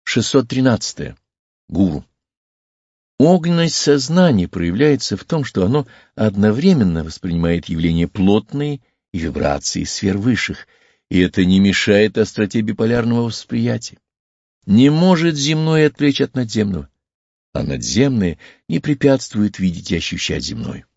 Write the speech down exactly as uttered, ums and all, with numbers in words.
шестьсот тринадцатое. Гуру. Огненность сознания проявляется в том, что оно одновременно воспринимает явления плотные и вибрации сфер высших, и это не мешает остроте биполярного восприятия. Не может земное отвлечь от надземного, а надземное не препятствует видеть и ощущать земное.